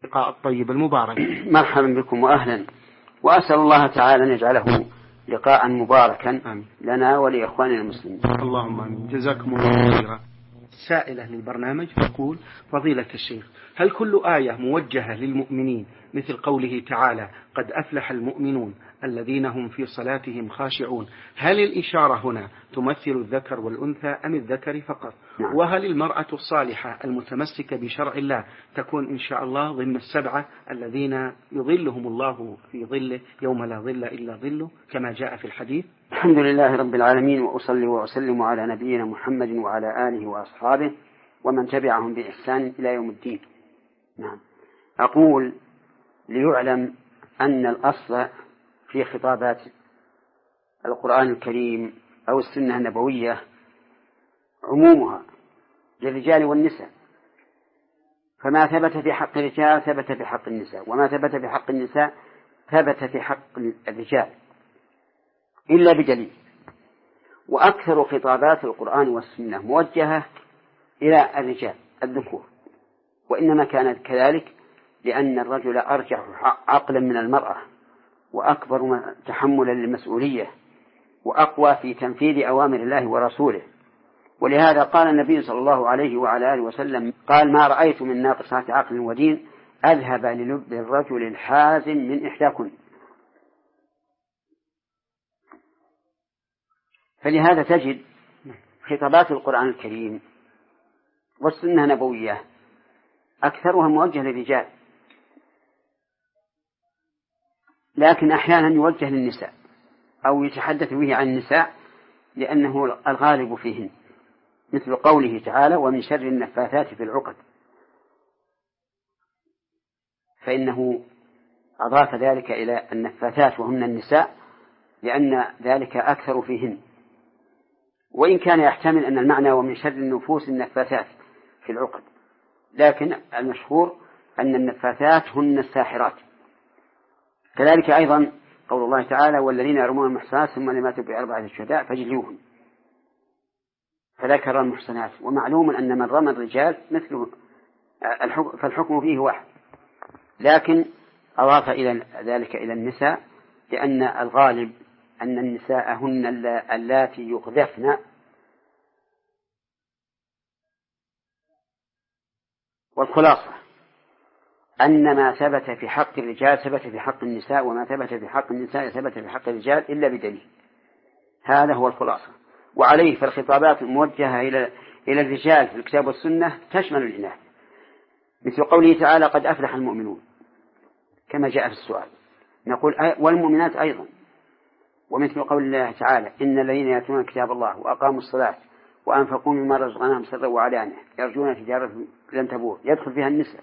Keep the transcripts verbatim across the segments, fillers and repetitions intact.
اللقاء الطيب المبارك. مرحبا بكم وأهلا، وأسأل الله تعالى أن يجعله لقاء مباركا آمين. لنا ولإخواننا المسلمين. اللهم آمين. جزاكم الله خيرا. سائلة للبرنامج تقول: فضيلة الشيخ، هل كل آية موجهة للمؤمنين مثل قوله تعالى: قد أفلح المؤمنون الذين هم في صلاتهم خاشعون، هل الإشارة هنا تمثل الذكر والأنثى أم الذكر فقط؟ نعم. وهل المرأة الصالحة المتمسكة بشرع الله تكون إن شاء الله ضمن السبعة الذين يظلهم الله في ظله يوم لا ظل إلا ظله كما جاء في الحديث؟ الحمد لله رب العالمين، وأصلي وأسلم على نبينا محمد وعلى آله وأصحابه ومن تبعهم بإحسان إلى يوم الدين. نعم. أقول ليعلم أن الأصل في خطابات القرآن الكريم أو السنة النبوية عمومها للرجال والنساء، فما ثبت في حق الرجال ثبت في حق النساء، وما ثبت في حق النساء ثبت في حق الرجال إلا بدليل. وأكثر خطابات القرآن والسنة موجهة إلى الرجال الذكور، وإنما كانت كذلك لأن الرجل أرجح عقلا من المرأة، وأكبر تحملا للمسؤولية، وأقوى في تنفيذ أوامر الله ورسوله. ولهذا قال النبي صلى الله عليه وعلى آله وسلم: قال: ما رأيت من ناقصات عقل ودين أذهب للب الرجل الحازم من إحداكن. فلهذا تجد خطابات القرآن الكريم والسنة النبوية أكثرها موجه للرجال، لكن أحيانا يوجه للنساء أو يتحدث به عن النساء لأنه الغالب فيهن، مثل قوله تعالى: ومن شر النفاثات في العقد، فإنه أضاف ذلك إلى النفاثات وهن النساء لأن ذلك أكثر فيهن، وإن كان يحتمل أن المعنى ومن شر النفوس النفاثات في العقد، لكن المشهور أن النفاثات هن الساحرات. كذلك أيضا قول الله تعالى: والذين يرمون المحصنات ثم لم يأتوا بأربعة شهداء فاجلدوهم، فذكر المحصنات. ومعلوم أن من رمى الرجال مثله فالحكم فيه واحد، لكن أضاف إلى ذلك إلى النساء لأن الغالب أن النساء هن اللاتي يقذفن. والخلاصة أن ما ثبت في حق الرجال ثبت في حق النساء، وما ثبت في حق النساء ثبت في حق الرجال إلا بدليل. هذا هو الخلاصة. وعليه فالخطابات الموجهة إلى إلى الرجال في الكتاب والسنة تشمل الإناث، مثل قوله تعالى: قد أفلح المؤمنون كما جاء في السؤال، نقول والمؤمنات أيضا. ومثل قول الله تعالى: إن الذين يأتون كتاب الله وأقاموا الصلاة وأنفقوا مما رزقناهم سرا وعلانية يرجون تجارة لن تبور، يدخل فيها النساء.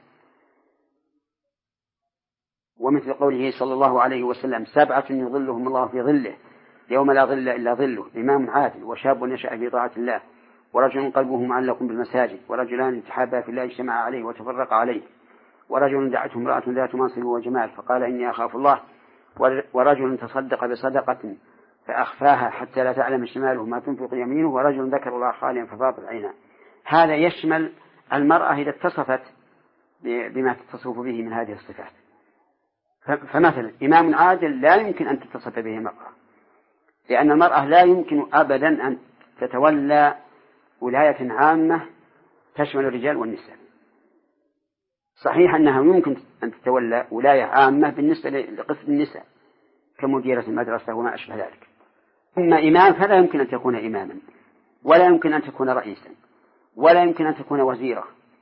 ومثل قوله صلى الله عليه وسلم: سبعة يظلهم الله في ظله يوم لا ظل إلا ظله، إمام عادل، وشاب نشأ في طاعة الله، ورجل قلبه معلق بالمساجد، ورجلان تحابا في الله اجتمعا عليه وتفرقا عليه، ورجل دعته امرأة ذات منصب وجمال فقال إني أخاف الله، ورجل تصدق بصدقة فأخفاها حتى لا تعلم شماله ما تنفق يمينه، ورجل ذكر الله خاليا ففاضت عيناه. هذا يشمل المرأة إذا اتصفت بما تتصف به من هذه الصفات. فمثلا إمام عادل لا يمكن أن تتصف به المرأة، لأن المرأة لا يمكن أبدا أن تتولى ولاية عامة تشمل الرجال والنساء. صحيح أنها يمكن أن تتولى ولاية عامة بالنسبة لقسم النساء كمديرة المدرسة وما أشبه ذلك. أما إمام فلا يمكن أن تكون إماما، ولا يمكن أن تكون رئيسا، ولا يمكن أن تكون وزيرة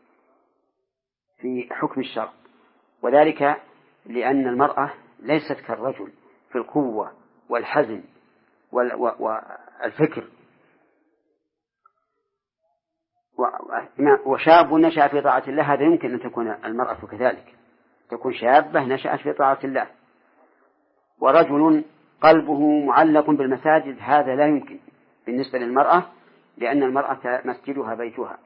في حكم الشرع، وذلك لأن المرأة ليست كالرجل في القوة والحزم والفكر. وشاب نشأ في طاعة الله هذا يمكن أن تكون المرأة كذلك، تكون شابة نشأت في طاعة الله. ورجل قلبه معلق بالمساجد هذا لا يمكن بالنسبة للمرأة، لأن المرأة مسجدها بيتها.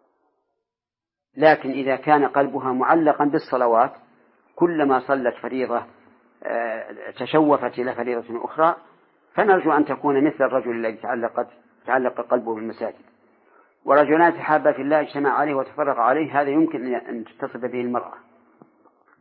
لكن إذا كان قلبها معلقا بالصلوات كلما صلت فريضة تشوفت إلى فريضة أخرى، فنرجو أن تكون مثل الرجل الذي تعلقت تعلق قلبه بالمساجد. ورجلان تحابا في الله اجتمع عليه وتفرق عليه هذا يمكن أن تتصف به المرأة.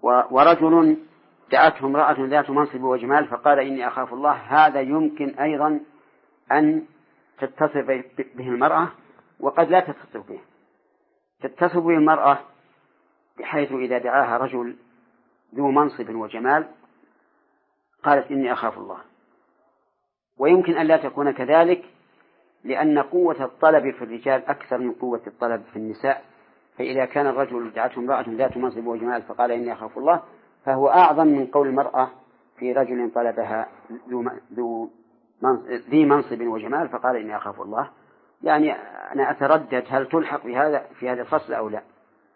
ورجل دعته امرأة ذات منصب وجمال فقال إني أخاف الله، هذا يمكن أيضا أن تتصف به المرأة وقد لا تتصف به. تتصف به المرأة بحيث إذا دعاها رجل ذو منصب وجمال قالت إني أخاف الله، ويمكن أن لا تكون كذلك لأن قوة الطلب في الرجال أكثر من قوة الطلب في النساء. فإذا كان الرجل دعته امرأة ذات منصب وجمال فقال إني أخاف الله فهو أعظم من قول المرأة في رجل طلبها ذو ذي منصب وجمال فقال إني أخاف الله. يعني أنا أتردد هل تلحق بهذا في هذا الفصل أو لا.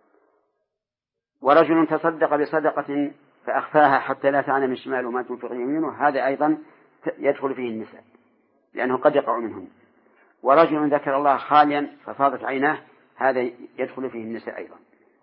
ورجل تصدق بصدقة فأخفاها حتى لا تعلم الشمال وما تنفق يمينه، هذا أيضا يدخل فيه النساء لأنه قد يقع منهم. ورجل ذكر الله خاليا ففاضت عيناه، هذا يدخل فيه النساء أيضا.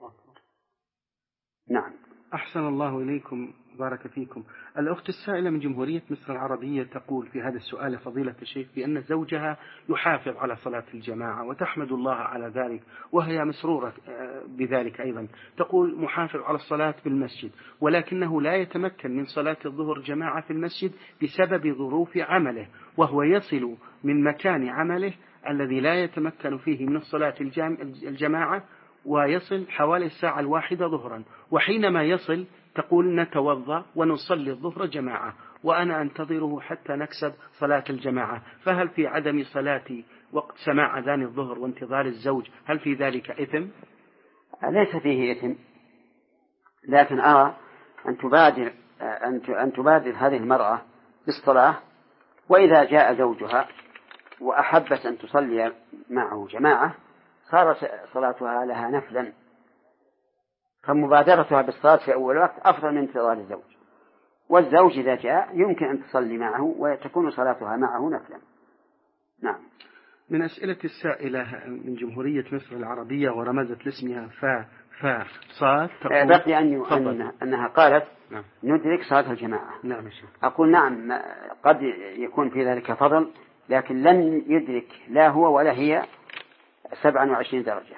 نعم. أحسن الله إليكم، بارك فيكم. الأخت السائلة من جمهورية مصر العربية تقول في هذا السؤال فضيلة الشيخ بأن زوجها يحافظ على صلاة الجماعة وتحمد الله على ذلك وهي مسرورة بذلك أيضا. تقول محافظ على الصلاة بالمسجد ولكنه لا يتمكن من صلاة الظهر جماعة في المسجد بسبب ظروف عمله، وهو يصل من مكان عمله الذي لا يتمكن فيه من الصلاة الجماعة ويصل حوالي الساعة الواحدة ظهرا، وحينما يصل تقول نتوضأ ونصلي الظهر جماعة وأنا أنتظره حتى نكسب صلاة الجماعة، فهل في عدم صلاتي وقت سماع أذان الظهر وانتظار الزوج هل في ذلك إثم؟ ليس فيه إثم، لكن أرى أن تبادر أن تبادر هذه المرأة بالصلاة، وإذا جاء زوجها وأحبت أن تصلي معه جماعة صارت صلاتها لها نفلا، فمبادرتها بالصلاة في أول وقت أفضل من انتظار الزوج. والزوج إذا جاء يمكن أن تصلي معه وتكون صلاتها معه نفلا. نعم. من أسئلة السائلة من جمهورية مصر العربية ورمزت لاسمها فا فا صاد تقول بقي أن أنها قالت نعم. ندرك صلاة الجماعة. نعم. أقول نعم قد يكون في ذلك فضل، لكن لن يدرك لا هو ولا هي سبعة وعشرين درجة.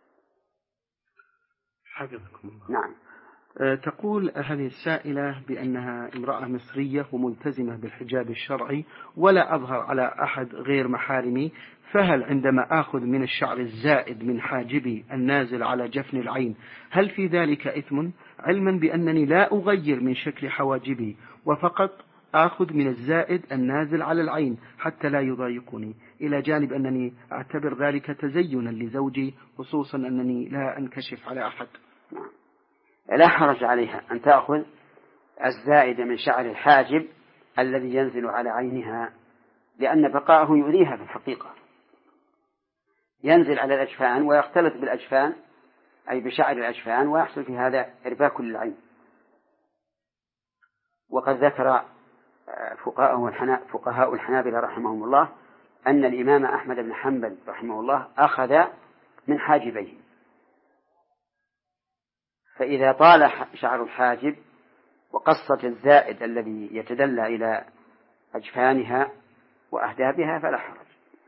حفظكم الله. نعم. تقول هذه السائلة بأنها امرأة مصرية وملتزمة بالحجاب الشرعي ولا أظهر على أحد غير محارمي، فهل عندما آخذ من الشعر الزائد من حاجبي النازل على جفن العين هل في ذلك إثم، علما بأنني لا أغير من شكل حواجبي وفقط آخذ من الزائد النازل على العين حتى لا يضايقني، إلى جانب أنني أعتبر ذلك تزينا لزوجي خصوصا أنني لا أنكشف على أحد؟ لا حرج عليها أن تأخذ الزائد من شعر الحاجب الذي ينزل على عينها، لأن بقاءه يؤذيها في الحقيقة، ينزل على الأجفان ويختلط بالأجفان أي بشعر الأجفان ويحصل في هذا إرباك للعين. وقد ذكر فقهاء الحنابلة رحمهم الله أن الإمام أحمد بن حنبل رحمه الله أخذ من حاجبيه، فإذا طال شعر الحاجب وقصة الزائد الذي يتدلى إلى أجفانها وأهدابها فلا حرج.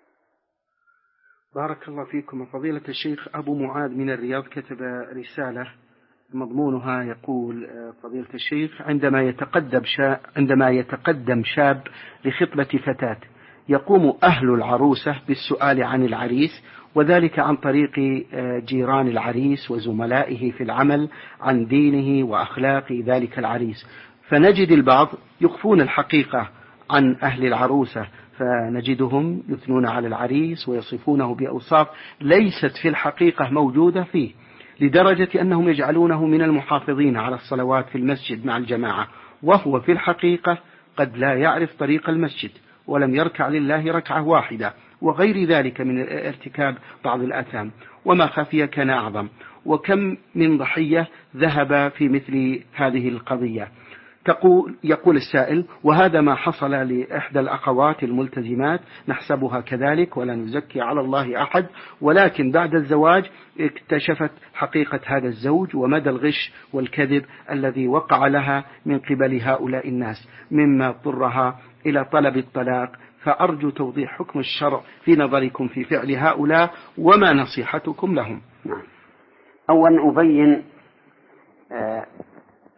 بارك الله فيكم. فضيلة الشيخ أبو معاذ من الرياض كتب رسالة مضمونها يقول فضيلة الشيخ عندما يتقدم شاب, عندما يتقدم شاب لخطبة فتاة يقوم أهل العروسة بالسؤال عن العريس، وذلك عن طريق جيران العريس وزملائه في العمل عن دينه وأخلاق ذلك العريس، فنجد البعض يخفون الحقيقة عن أهل العروسة، فنجدهم يثنون على العريس ويصفونه بأوصاف ليست في الحقيقة موجودة فيه، لدرجة أنهم يجعلونه من المحافظين على الصلوات في المسجد مع الجماعة، وهو في الحقيقة قد لا يعرف طريق المسجد ولم يركع لله ركعة واحدة، وغير ذلك من ارتكاب بعض الآثام، وما خفي كان أعظم. وكم من ضحية ذهب في مثل هذه القضية. تقول يقول السائل: وهذا ما حصل لإحدى الأخوات الملتزمات، نحسبها كذلك ولا نزكي على الله أحد، ولكن بعد الزواج اكتشفت حقيقة هذا الزوج ومدى الغش والكذب الذي وقع لها من قبل هؤلاء الناس، مما اضطرها إلى طلب الطلاق. فأرجو توضيح حكم الشرع في نظركم في فعل هؤلاء وما نصيحتكم لهم. أولا أبين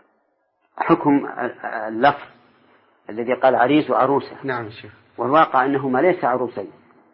حكم اللفظ الذي قال عريس وعروسة. نعم شيخ. والواقع أنهما ليس عروسين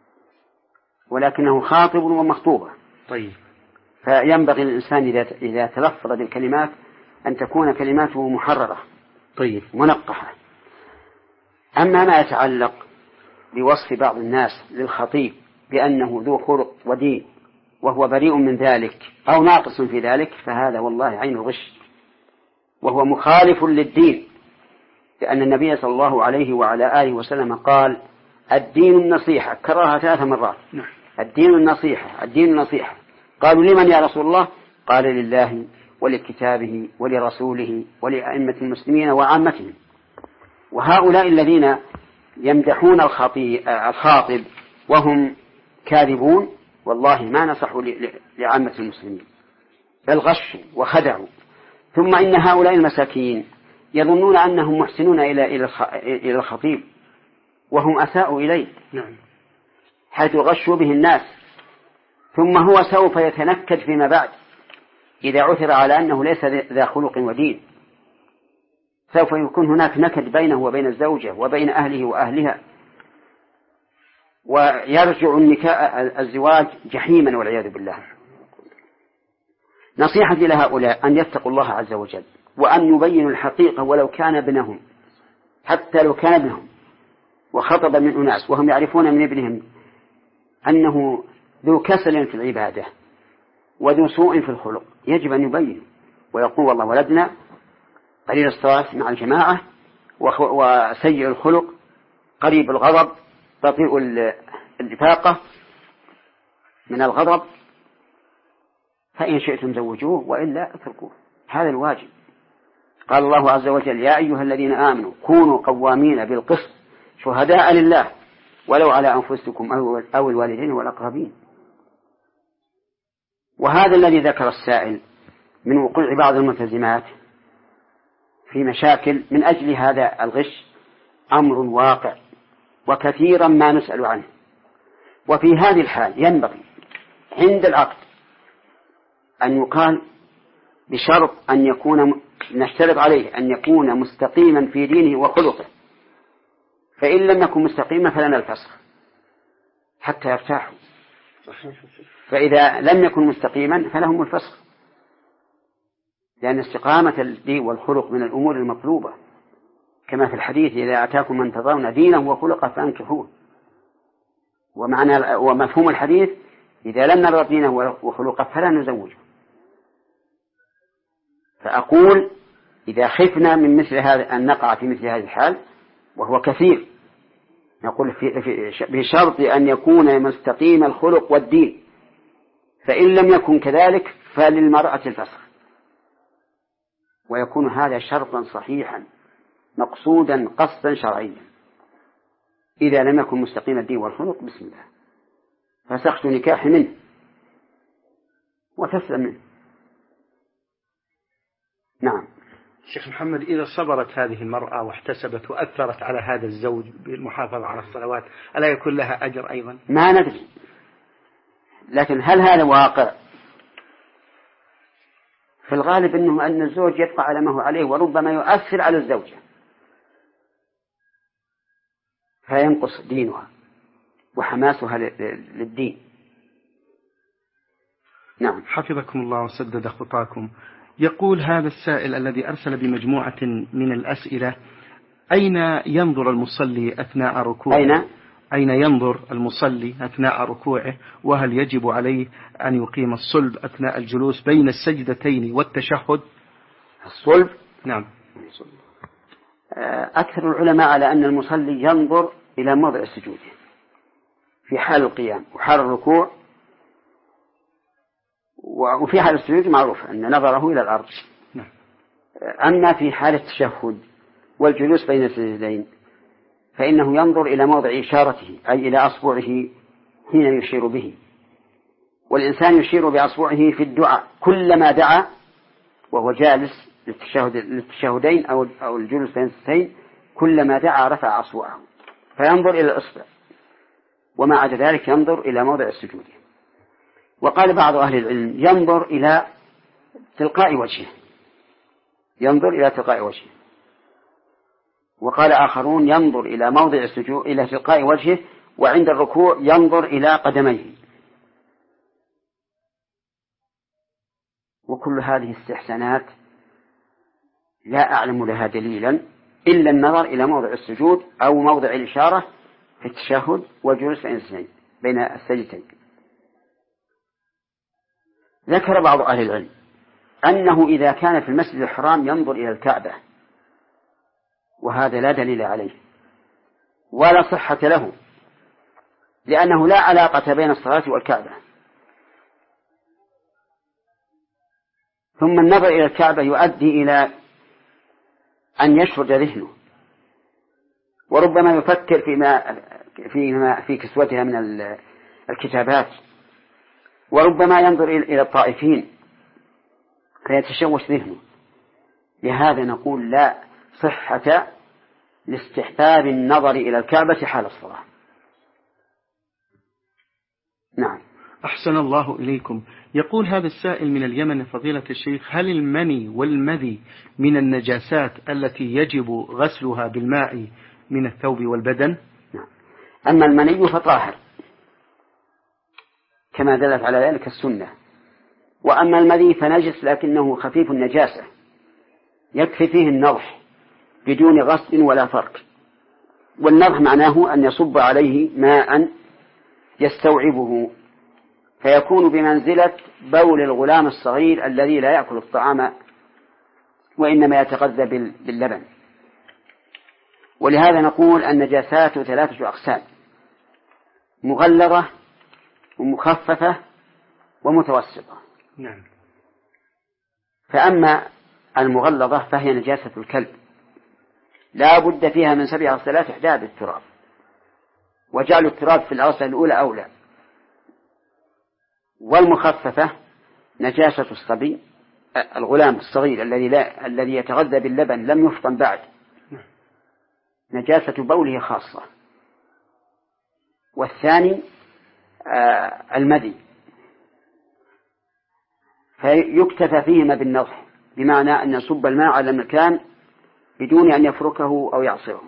ولكنه خاطب ومخطوبة. طيب. فينبغي للإنسان إذا تلفظ بالكلمات أن تكون كلماته محررة. طيب. منقحة. أما ما يتعلق بوصف بعض الناس للخطيب بأنه ذو خلق ودين وهو بريء من ذلك أو ناقص في ذلك فهذا والله عين الغش وهو مخالف للدين، لأن النبي صلى الله عليه وعلى آله وسلم قال الدين النصيحة، كررها ثلاث مرات. الدين النصيحة الدين النصيحة. قالوا لمن يا رسول الله؟ قال لله ولكتابه ولرسوله ولأئمة المسلمين وعامتهم. وهؤلاء الذين يمدحون الخاطب وهم كاذبون والله ما نصحوا لعامة المسلمين بل غشوا وخدعوا. ثم إن هؤلاء المساكين يظنون أنهم محسنون إلى إلى الخطيب وهم أساءوا إليه حيث غشوا به الناس، ثم هو سوف يتنكد فيما بعد إذا عثر على أنه ليس ذا خلق ودين، سوف يكون هناك نكد بينه وبين الزوجة وبين أهله وأهلها، ويرجع الزواج جحيما والعياذ بالله. نصيحتي لهؤلاء أن يتقوا الله عز وجل وأن يبينوا الحقيقة ولو كان ابنهم، حتى لو كان ابنهم وخطب من أناس وهم يعرفون من ابنهم أنه ذو كسل في العبادة وذو سوء في الخلق، يجب أن يبين ويقول والله ولدنا قليل الصلاة مع الجماعة وسيء الخلق قريب الغضب بطيء الإفاقة من الغضب، فإن شئتم زوجوه وإلا اتركوه. هذا الواجب. قال الله عز وجل يا أيها الذين آمنوا كونوا قوامين بالقسط شهداء لله ولو على أنفسكم أو الوالدين والأقربين. وهذا الذي ذكر السائل من وقوع بعض الملتزمات في مشاكل من أجل هذا الغش أمر واقع وكثيرا ما نسأل عنه. وفي هذه الحال ينبغي عند العقد أن يقال بشرط أن يكون نشترط عليه أن يكون مستقيما في دينه وخلقه، فإن لم يكن مستقيما فلنا الفسخ حتى يرتاحوا، فإذا لم يكن مستقيما فلهم الفسخ، لأن استقامة الدين والخلق من الأمور المطلوبة كما في الحديث إذا أتاكم من ترضون دينه وخلقه فانكحوه. ومعنى ومفهوم الحديث إذا لم نرضى دينه وخلقه فلا نزوجه. فأقول إذا خفنا من مثل هذا أن نقع في مثل هذه الحال وهو كثير، نقول في في بشرط أن يكون مستقيم الخلق والدين، فإن لم يكن كذلك فللمرأة الفسخ، ويكون هذا شرطا صحيحا مقصودا قصدا شرعيا. إذا لم يكن مستقيم الدين والخلق بسم الله فسخت نكاح منه وتسلم منه. نعم. شيخ محمد، إذا صبرت هذه المرأة واحتسبت وأثرت على هذا الزوج بالمحافظة على الصلوات ألا يكون لها أجر أيضا؟ ما ندري، لكن هل هذا واقع؟ في الغالب أنه أن الزوج يبقى على ما هو عليه وربما يؤثر على الزوجة فينقص دينها وحماسها للدين. نعم. حفظكم الله وسدد خطاكم. يقول هذا السائل الذي أرسل بمجموعة من الأسئلة: أين ينظر المصلي أثناء ركوعه؟ أين؟ أين ينظر المصلي أثناء ركوعه؟ وهل يجب عليه أن يقيم الصلب أثناء الجلوس بين السجدتين والتشهد؟ الصلب؟ نعم. أكثر العلماء على أن المصلي ينظر إلى موضع السجود في حال القيام وحال الركوع، وفي حال السجود معروف أن نظره إلى الأرض. أما في حال التشهد والجلوس بين السجدين فإنه ينظر إلى موضع إشارته أي إلى أصبعه حين يشير به، والإنسان يشير بأصبعه في الدعاء كلما دعا وهو جالس للتشهد للتشهدين أو أو الجلوس بين السجدين، كلما دعا رفع أصبعه فينظر إلى الإصبع، وما عدا ذلك ينظر إلى موضع السجود. وقال بعض أهل العلم ينظر إلى تلقاء وجهه ينظر إلى تلقاء وجهه. وقال آخرون ينظر إلى موضع السجود إلى تلقاء وجهه، وعند الركوع ينظر إلى قدميه. وكل هذه الاستحسانات لا أعلم لها دليلا إلا النظر إلى موضع السجود أو موضع الإشارة في التشهد والجلوس بين السجدتين. ذكر بعض أهل العلم أنه إذا كان في المسجد الحرام ينظر إلى الكعبة، وهذا لا دليل عليه ولا صحة له، لأنه لا علاقة بين الصلاة والكعبة. ثم النظر إلى الكعبة يؤدي إلى أن يشرد ذهنه، وربما يفكر فيما فيما في كسوتها من الكتابات، وربما ينظر إلى الطائفين فيتشوش ذهنه. لهذا نقول لا صحة لاستحباب النظر إلى الكعبة حال الصلاة. نعم. أحسن الله إليكم. يقول هذا السائل من اليمن فضيلة الشيخ: هل المني والمذي من النجاسات التي يجب غسلها بالماء من الثوب والبدن؟ نعم. أما المني فطاهر كما دلت على ذلك السنة، وأما المذي فنجس لكنه خفيف النجاسة يكفي فيه النضح بدون غسل ولا فرك. والنضح معناه أن يصب عليه ماء يستوعبه فيكون بمنزلة بول الغلام الصغير الذي لا يأكل الطعام وإنما يتغذى باللبن. ولهذا نقول النجاسات ثلاثة أقسام: مغلظة ومخففة ومتوسطة. نعم. فأما المغلظة فهي نجاسة الكلب، لا بد فيها من سبع غسلات إحدى بالتراب، وجعل التراب في الغسلة الأولى أولى. والمخففة نجاسة الصبي الغلام الصغير الذي لا الذي يتغذى باللبن لم يفطن بعد، نجاسة بوله خاصة. والثاني آه المذي، فيكتفى فيهما بالنضح، بمعنى أن يصب الماء على المكان بدون أن يفركه أو يعصره.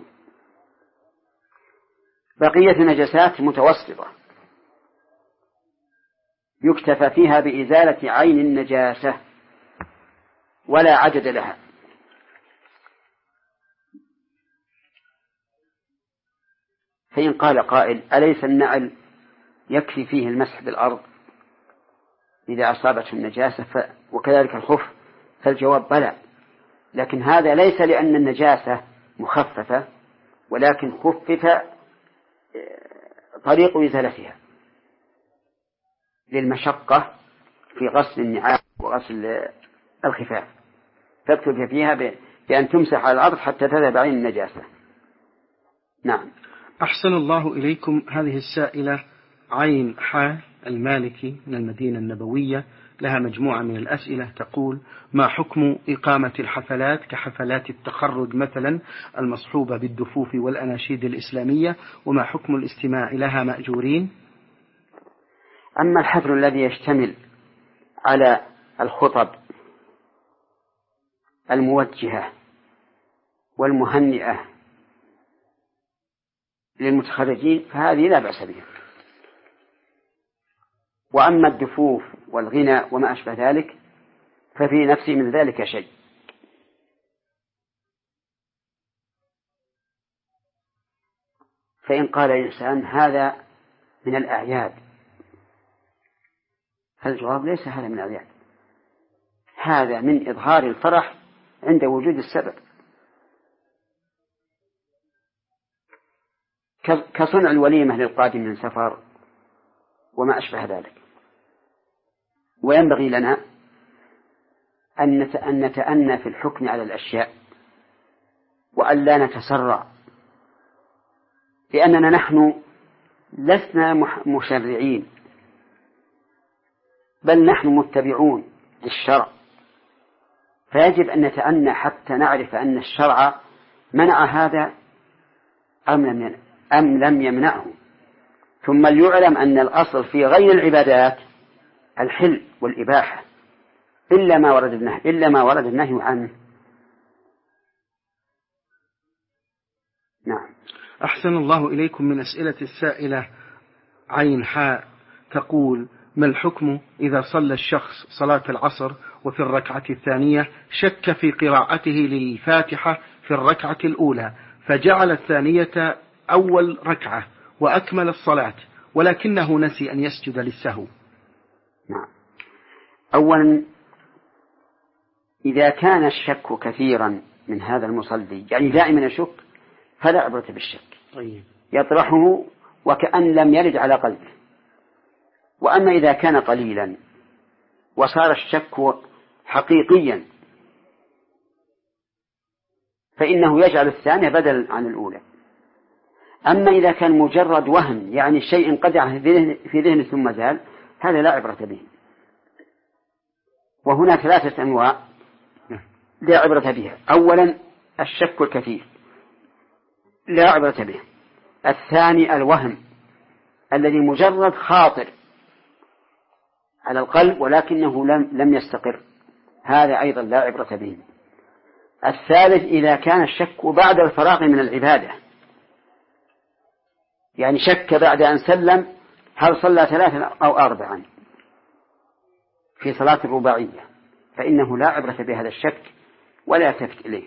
بقية النجاسات متوسطة يكتفى فيها بإزالة عين النجاسة ولا عدد لها. فإن قال قائل: أليس النعل يكفي فيه المسح بالأرض إذا أصابته النجاسة ف... وكذلك الخف؟ فالجواب بلى، لكن هذا ليس لأن النجاسة مخففة، ولكن خفف طريق إزالتها للمشقة في غسل النعال وغسل الخفاف، فاكتفي فيها بأن تمسح على الأرض حتى تذهب عين النجاسة. نعم. أحسن الله إليكم. هذه السائلة عين حا المالكي من المدينة النبوية لها مجموعة من الأسئلة، تقول: ما حكم إقامة الحفلات كحفلات التخرج مثلا المصحوبة بالدفوف والأناشيد الإسلامية، وما حكم الاستماع لها مأجورين؟ أما الحفل الذي يشتمل على الخطب الموجهة والمهنئة للمتخرجين فهذه لا بأس بها. وأما الدفوف والغنى وما أشبه ذلك ففي نفسي من ذلك شيء. فإن قال الإنسان هذا من الأعياد، فالجواب ليس هذا من الأعياد، هذا من إظهار الفرح عند وجود السبب، كصنع الوليمة للقادم من سفر وما أشبه ذلك. وينبغي لنا أن نتأنى في الحكم على الأشياء وأن لا نتسرع، لأننا نحن لسنا مشرعين بل نحن متبعون للشرع، فيجب أن نتأنى حتى نعرف أن الشرع منع هذا أم لم أم لم يمنعه. ثم ليعلم أن الأصل في غير العبادات الحل والإباحة إلا ما ورد النهي إلا ما ورد النهي عنه. أحسن الله إليكم. من أسئلة السائلة عين حاء تقول: ما الحكم إذا صلى الشخص صلاة العصر وفي الركعة الثانية شك في قراءته للفاتحة في الركعة الأولى فجعل الثانية أول ركعة وأكمل الصلاة ولكنه نسي أن يسجد للسهو؟ نعم. أولا، إذا كان الشك كثيرا من هذا المصلي، يعني دائما يشك، فلا عبرة بالشك، طيب. يطرحه وكأن لم يرد على قلبه. وأما إذا كان قليلا وصار الشك حقيقيا فإنه يجعل الثانية بدل عن الأولى. أما إذا كان مجرد وهم، يعني شيء انقدع في ذهنه ثم زال، هذا لا عبرة به. وهنا ثلاثة أنواع لا عبرة بها. أولا الشك الكثير لا عبرة به. الثاني الوهم الذي مجرد خاطر على القلب ولكنه لم لم يستقر، هذا أيضا لا عبرة به. الثالث إذا كان الشك بعد الفراغ من العبادة، يعني شك بعد أن سلم هل صلى ثلاثا أو أربعا في صلاة الرباعية، فإنه لا عبرة بهذا الشك ولا يلتفت إليه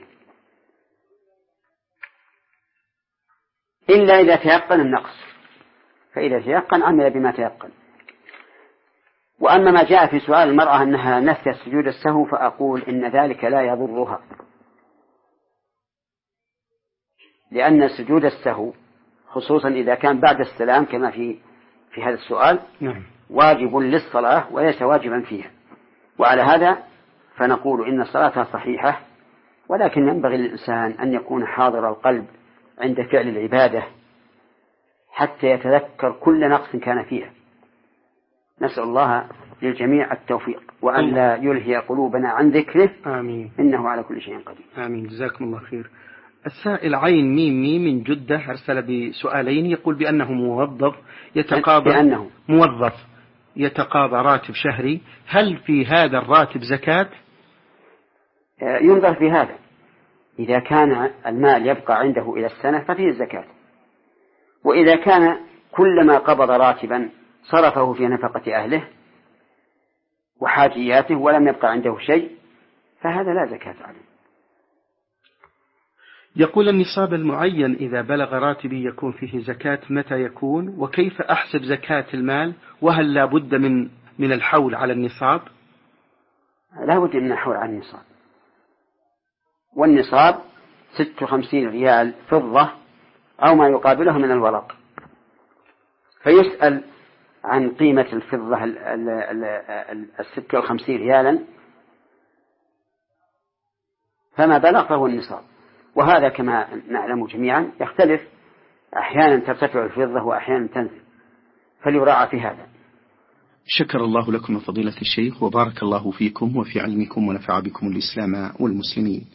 إلا إذا تيقن النقص، فإذا تيقن عمل بما تيقن. وأما ما جاء في سؤال المرأة أنها نسيت سجود السهو، فأقول إن ذلك لا يضرها، لأن سجود السهو خصوصا إذا كان بعد السلام كما في في هذا السؤال نعم. واجب للصلاة وليس واجبا فيها. وعلى هذا فنقول إن صلاتها صحيحة، ولكن ينبغي للإنسان أن يكون حاضر القلب عند فعل العبادة حتى يتذكر كل نقص كان فيها. نسأل الله للجميع التوفيق وأن لا يلهي قلوبنا عن ذكره. آمين. إنه على كل شيء قدير. آمين. جزاكم الله خير. السائل عين ميم ميم من جدة أرسل بسؤالين، يقول بأنه موظف يتقاضى بأنه موظف يتقاضى راتب شهري، هل في هذا الراتب زكاة؟ ينظر في هذا، إذا كان المال يبقى عنده إلى السنة ففيه الزكاة، وإذا كان كلما قبض راتبا صرفه في نفقة أهله وحاجياته ولم يبقى عنده شيء فهذا لا زكاة عليه. يقول النصاب المعين إذا بلغ راتبي يكون فيه زكاة، متى يكون وكيف أحسب زكاة المال، وهل لا بد من من الحول على النصاب؟ لا بد من الحول على النصاب، والنصاب ست وخمسين ريال فضة أو ما يقابله من الورق، فيسأل عن قيمة الفضة الستة وخمسين ريالا، فما بلغ فهو النصاب. وهذا كما نعلم جميعا يختلف، أحيانا ترتفع الفضة وأحيانا تنزل، فليراعى في هذا. شكر الله لكم فضيلة الشيخ، وبارك الله فيكم وفي علمكم ونفع بكم الإسلام والمسلمين.